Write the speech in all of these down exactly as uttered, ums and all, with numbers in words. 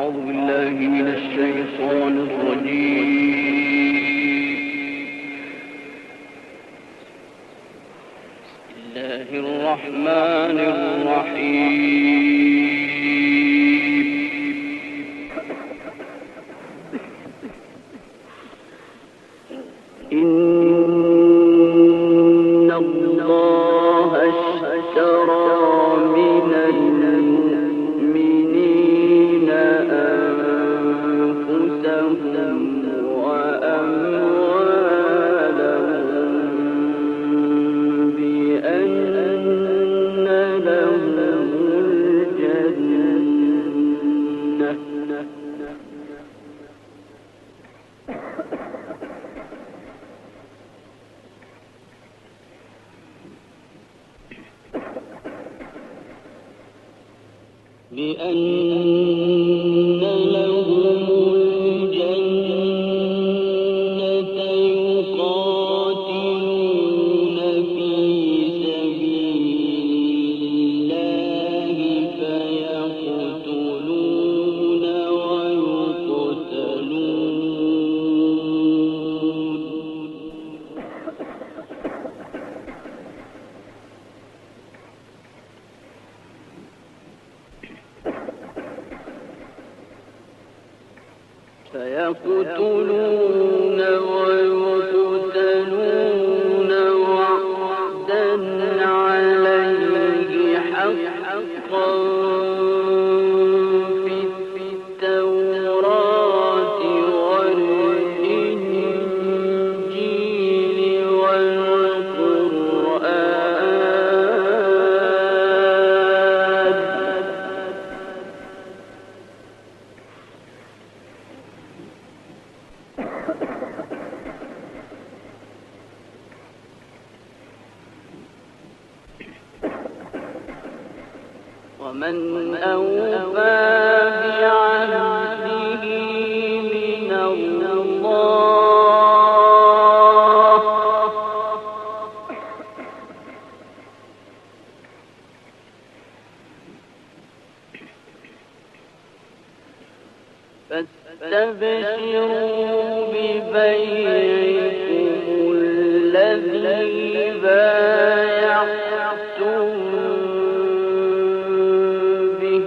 أعوذ بالله من الشيطان الرجيم. بسم الله الرحمن الرحيم. إن الله اشترى من المؤمنين أنفسهم وأموالهم بأن لهم الجنة بأن لهم الجنة يقاتلون في سبيل الله فيقتلون ويقتلون فيقتلون ويقتلون وعدا عليه حقا في التوراة والإنجيل والقرآن ومن أوفى بعهده من الله فاستبشروا ببيعكم الذي بايعتم به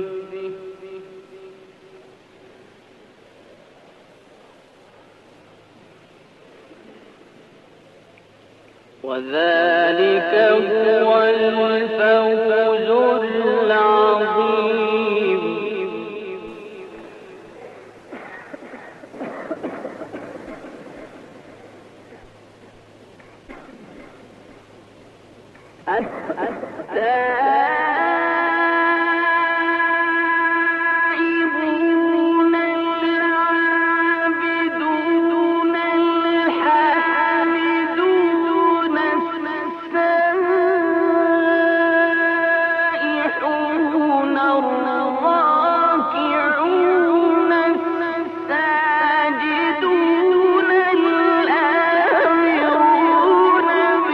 وذلك هو الفوز العظيم. التائبون العابدون الحامدون السائحون الراكعون الساجدون الآمرون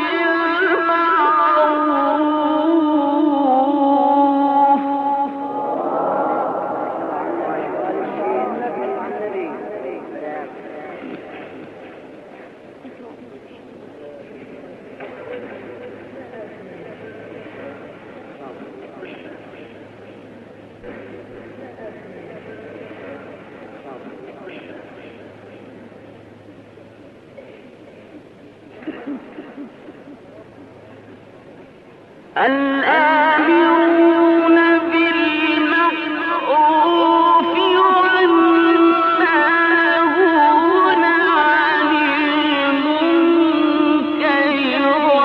الآمرون بالمعروف والناهون عن المنكر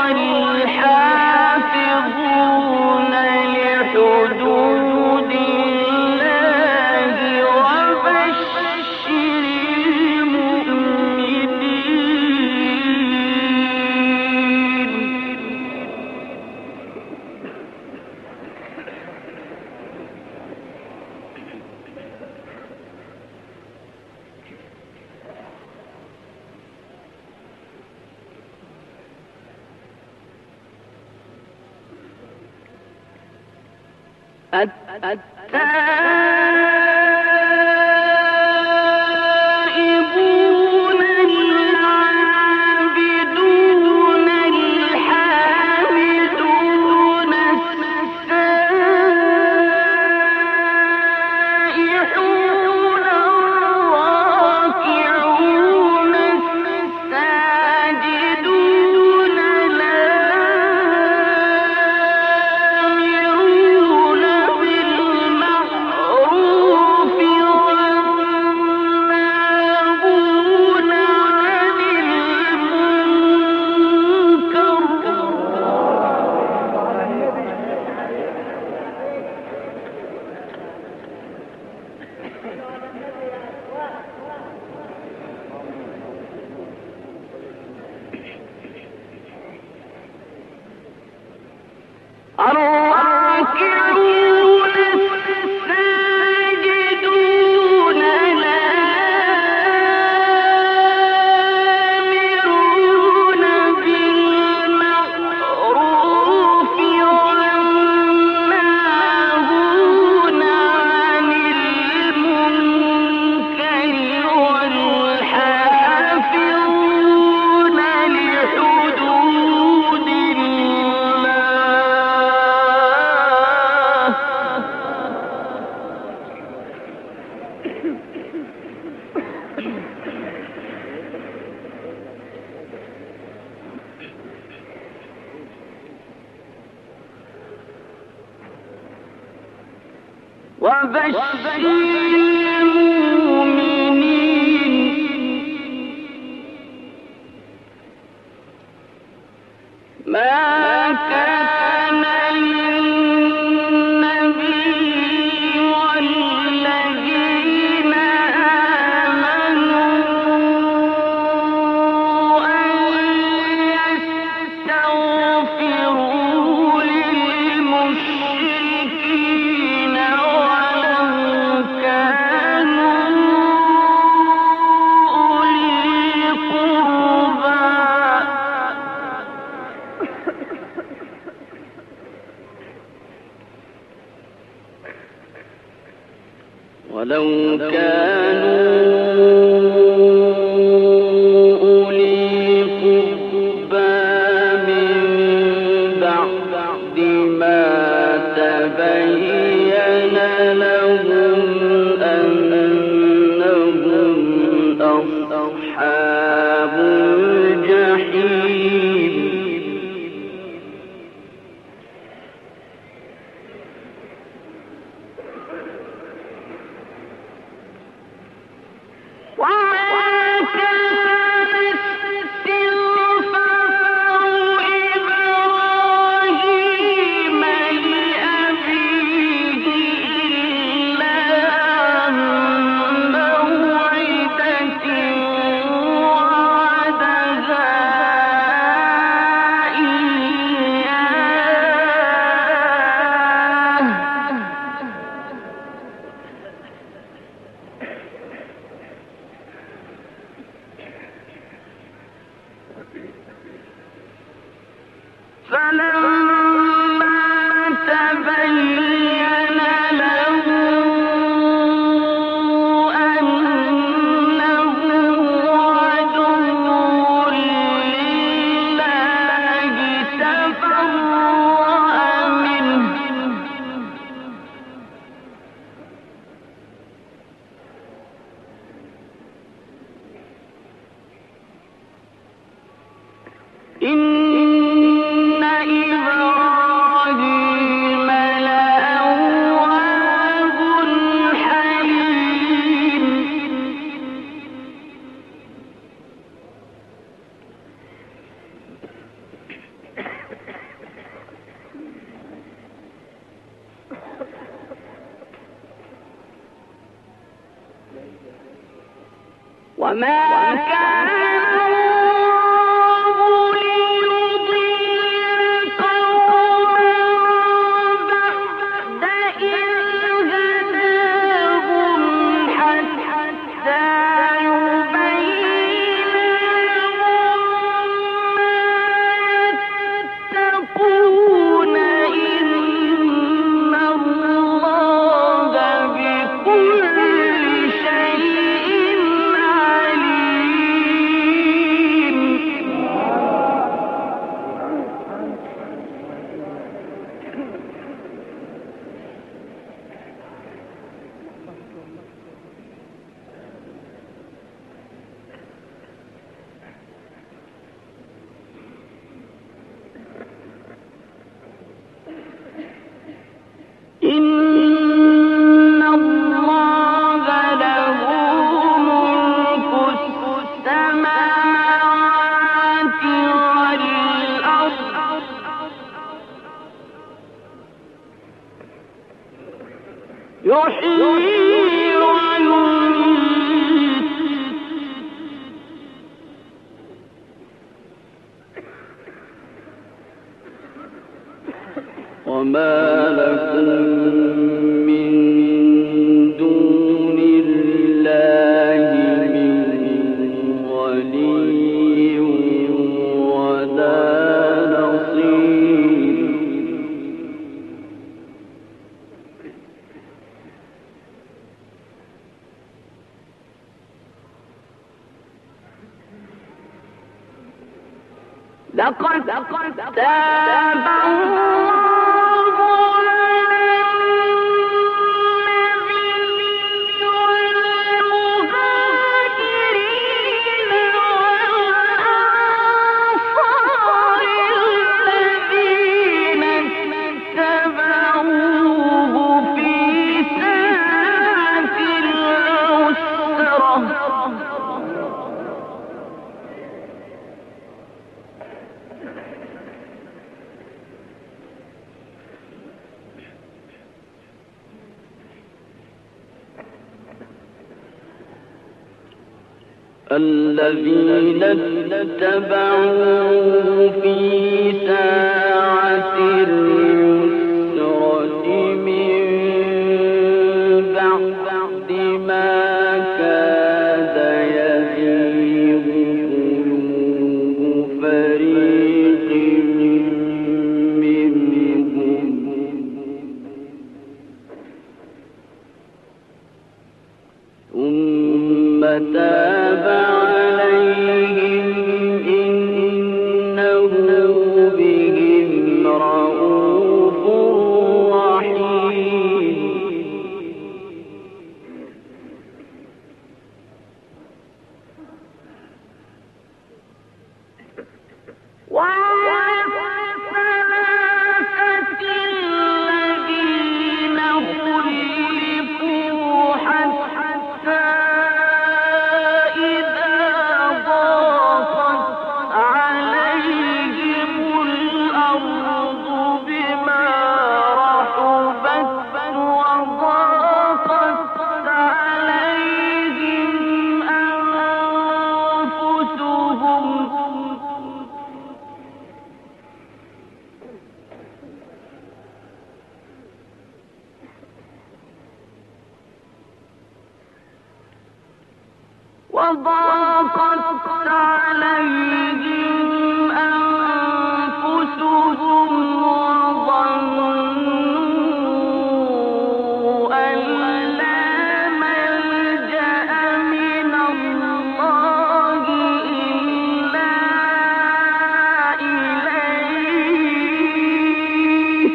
والحافظون لحدود الله وبشر التائبون ولو كانوا أولي قربى من بعد ما تبين لهم أنهم أصحاب الجحيم وما كان يحيي ويميت وما لكم لقد تاب الله الذين اتبعوا في ساعة العسرة من بعد ما كاد يزيغ قلوب فريق منهم ثم تاب عليهم إنه بهم رءوف رحيم الذين خلفوا حتى وضاقت عليهم أنفسهم وظنوا أن لا ملجأ من الله إلا إليه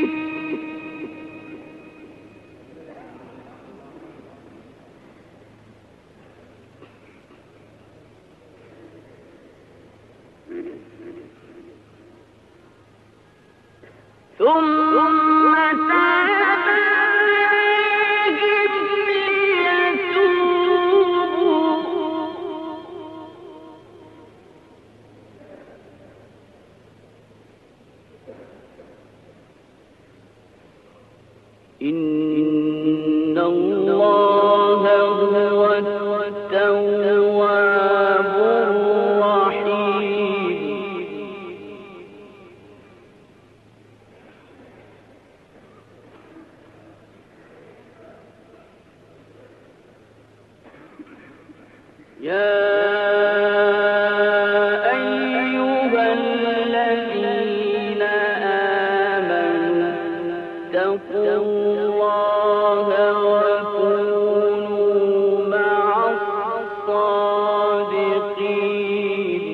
ثم تاب عليهم ليتوبوا إن الله هو التواب الرحيم يا أيها الذين آمنوا اتقوا الله وكونوا مع الصادقين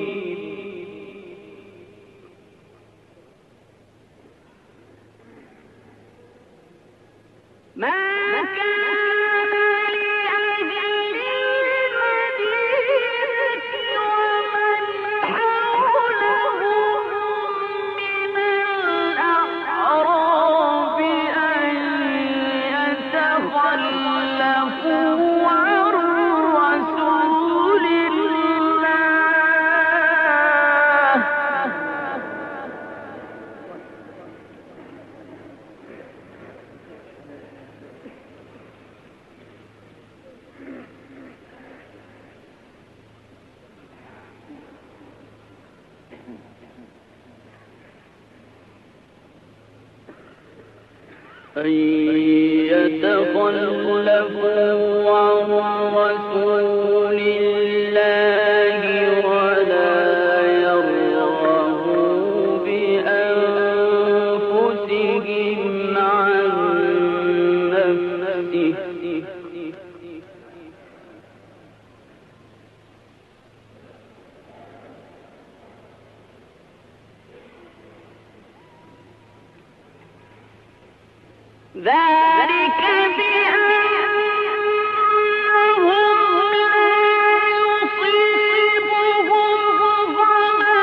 ما كان لأهل المدينة ومن حولهم من الأعراب أن يتخلفوا عن رسول الله أن يتخلفوا عن رسول الله ولا يرغبوا بأنفسهم عن نفسه ذلك بأنهم لا يصيبهم ظمأ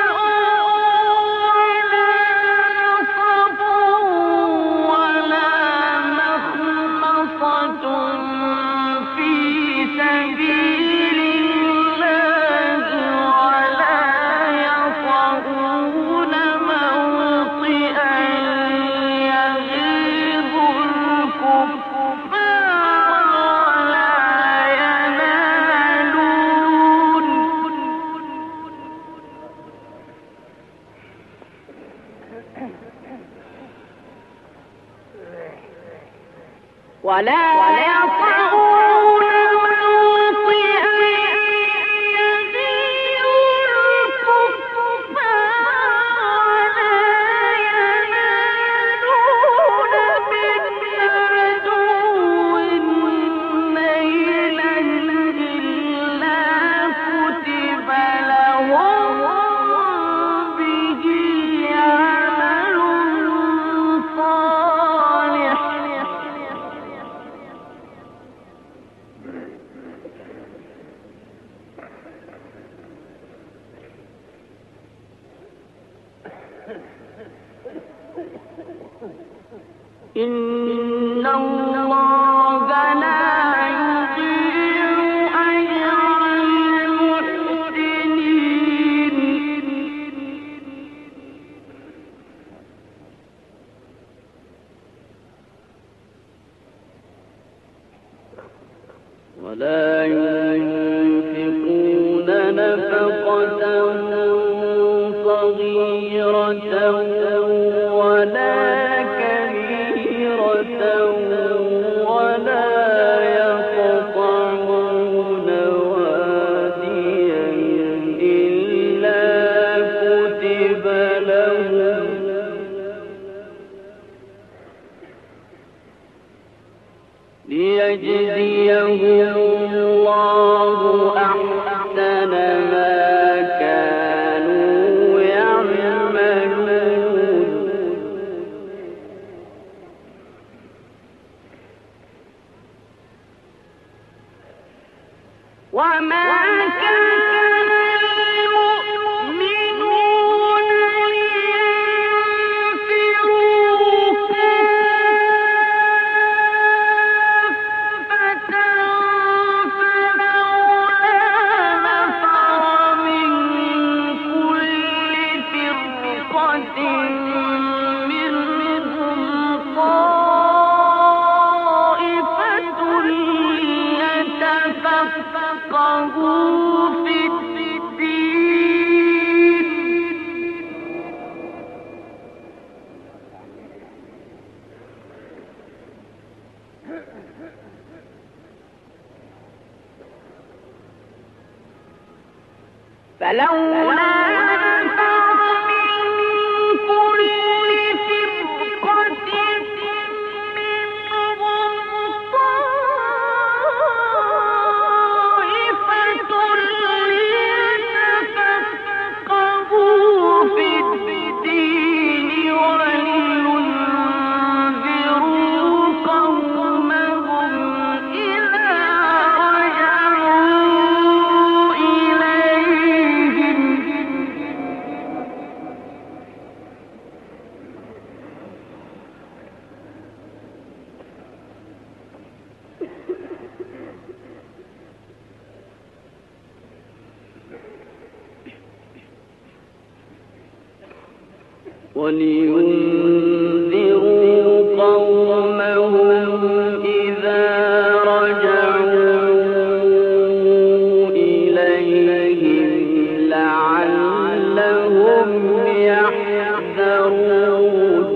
ولا نصب ولا مخمصة في سبيل الله ولا يطؤون موطئا يغيظ الكفار ولا ينالون ولا يطؤون موطئا يغيظ الكفار ولا ينالون من عدو نيلا إلا كتب لهم به عمل صالح إن الله لا يضيع أجر المحسنين ولا ينفقون نفقة صغيرة ولا كبيرة ولا يقطعون واديا إلا كتب لهم ليجزيهم الله أحسن ما كانوا يعملون وما كان المؤمنون لينفروا كافة فلولا نفر من كل فرقة منهم طائفة يتفقهوا في الدين فلولا نفر من كل فرقة منهم طائفة ليتفقهوا في الدين ولينذروا قومهم إذا رجعوا إليهم ولينذروا قومهم إذا رجعوا إليهم لعلهم يحذرون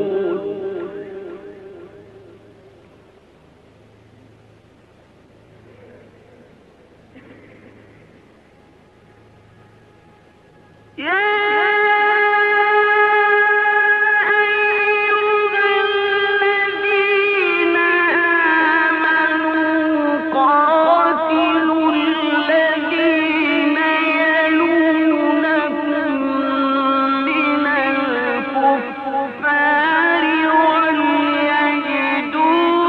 يا الكفار وليجدوا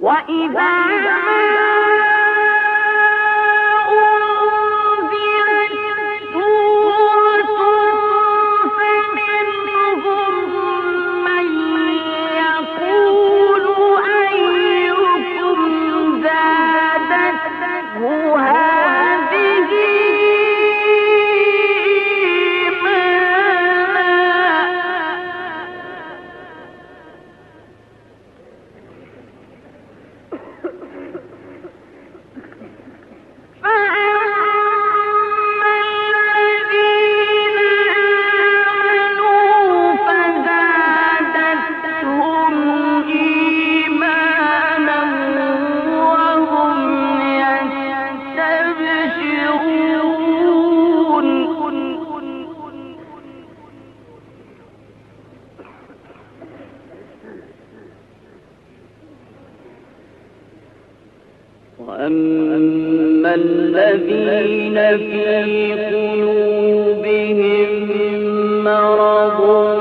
وأما الذين في قلوبهم مرض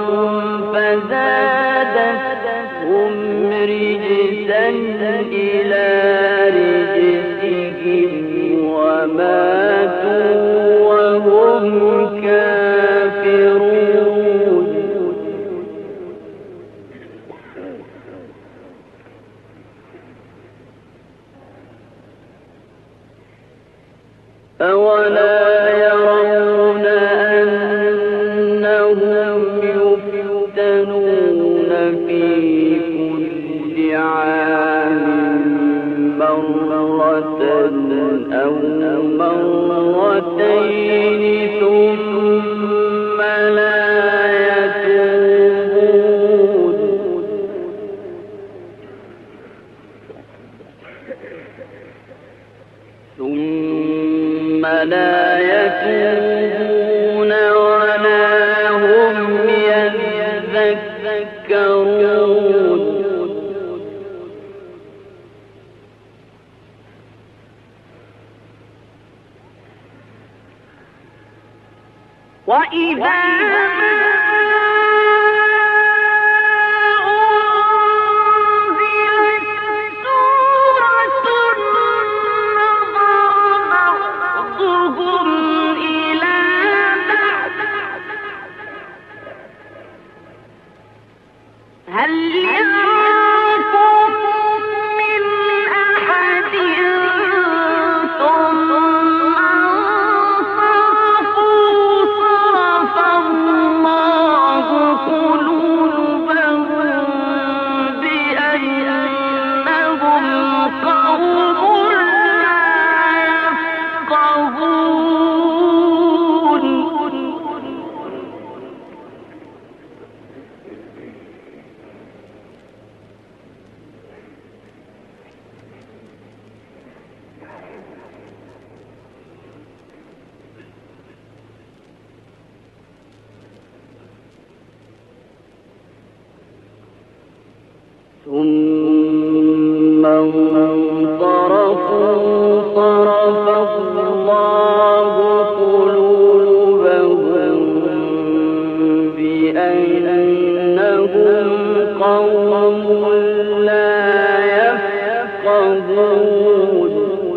فزادتهم رجسا إلى رجسهم وماتوا وهم كافرون. أولا يرون أنهم يفتنون في كل عام مرة أو مرتين ثم لا يتوبون ثم لا يتوبون ولا هم يذكرون. وإذا هل يراكم من أحد ثم انصرفوا صرف الله قلوبهم بأنهم قوم لا يفقهون. ثم انصرفوا صرف الله قلوبهم بأنهم قوم لا يفقهون.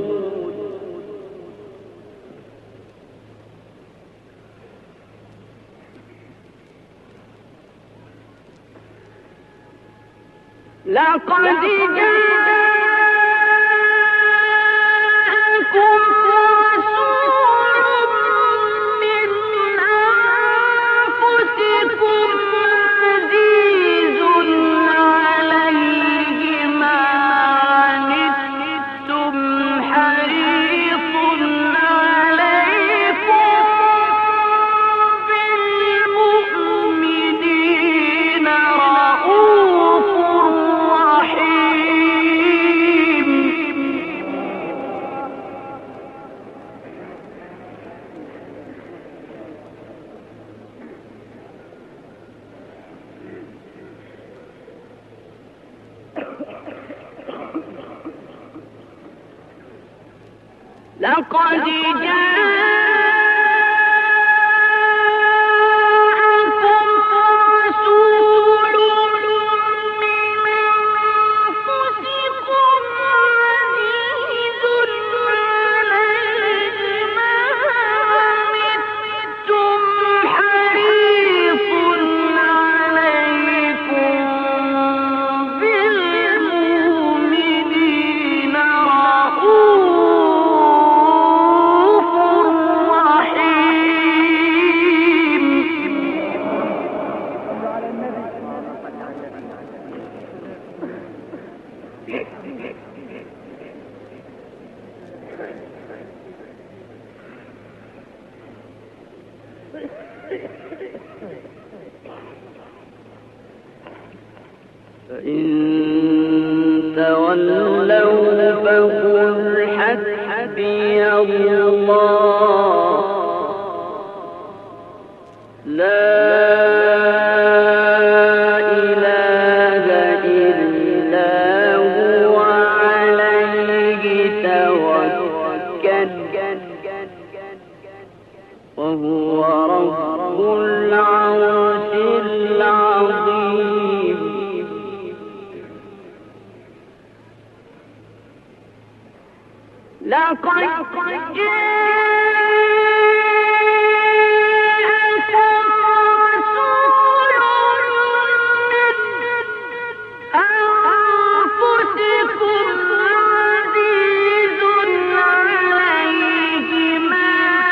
لقد جاءكم رسول من أنفسكم عزيز عليه ما عنتم حريص عليكم بالمؤمنين رؤوف رحيم. لقد جاءكم رسول من أنفسكم فإن تولوا فقل حسبي الله لا إله إلا هو عليه توكل وهو رب العرش العظيم. لقد جاءكم رسول من أنفسكم عزيز عليه ما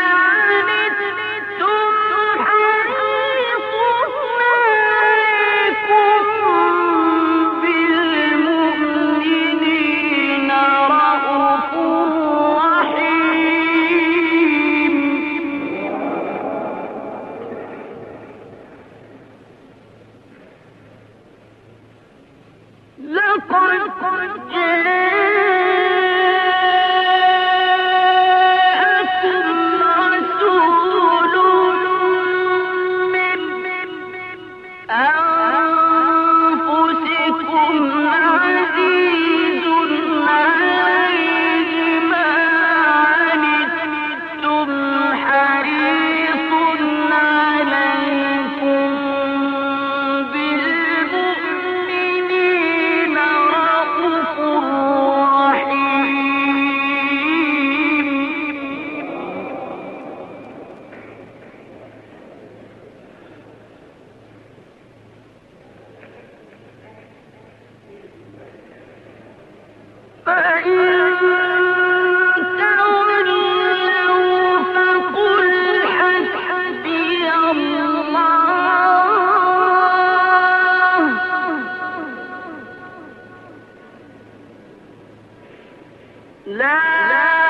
عنتم حريص عليكم بالمؤمنين رءوف رحيم. لقد جاءكم رسول من أنفسكم عزيز عليه ما عنتم حريص عليكم بالمؤمنين رءوف رحيم. فإن تولوا فقل حسبي الله لا